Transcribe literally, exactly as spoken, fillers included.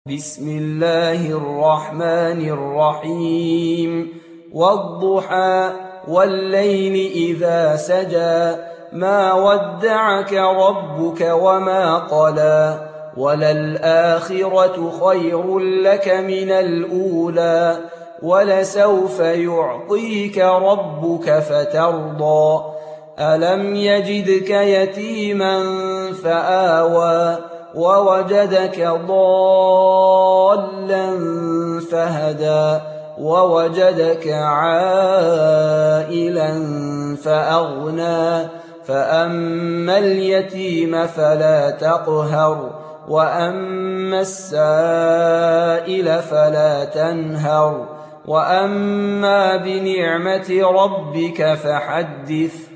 بسم الله الرحمن الرحيم والضحى والليل إذا سجى ما ودعك ربك وما قلى وللآخرة خير لك من الأولى ولسوف يعطيك ربك فترضى ألم يجدك يتيما فآوى ووجدك ضالا فهدى ووجدك عائلا فأغنى فأما اليتيم فلا تقهر وأما السائل فلا تنهر وأما بنعمة ربك فحدث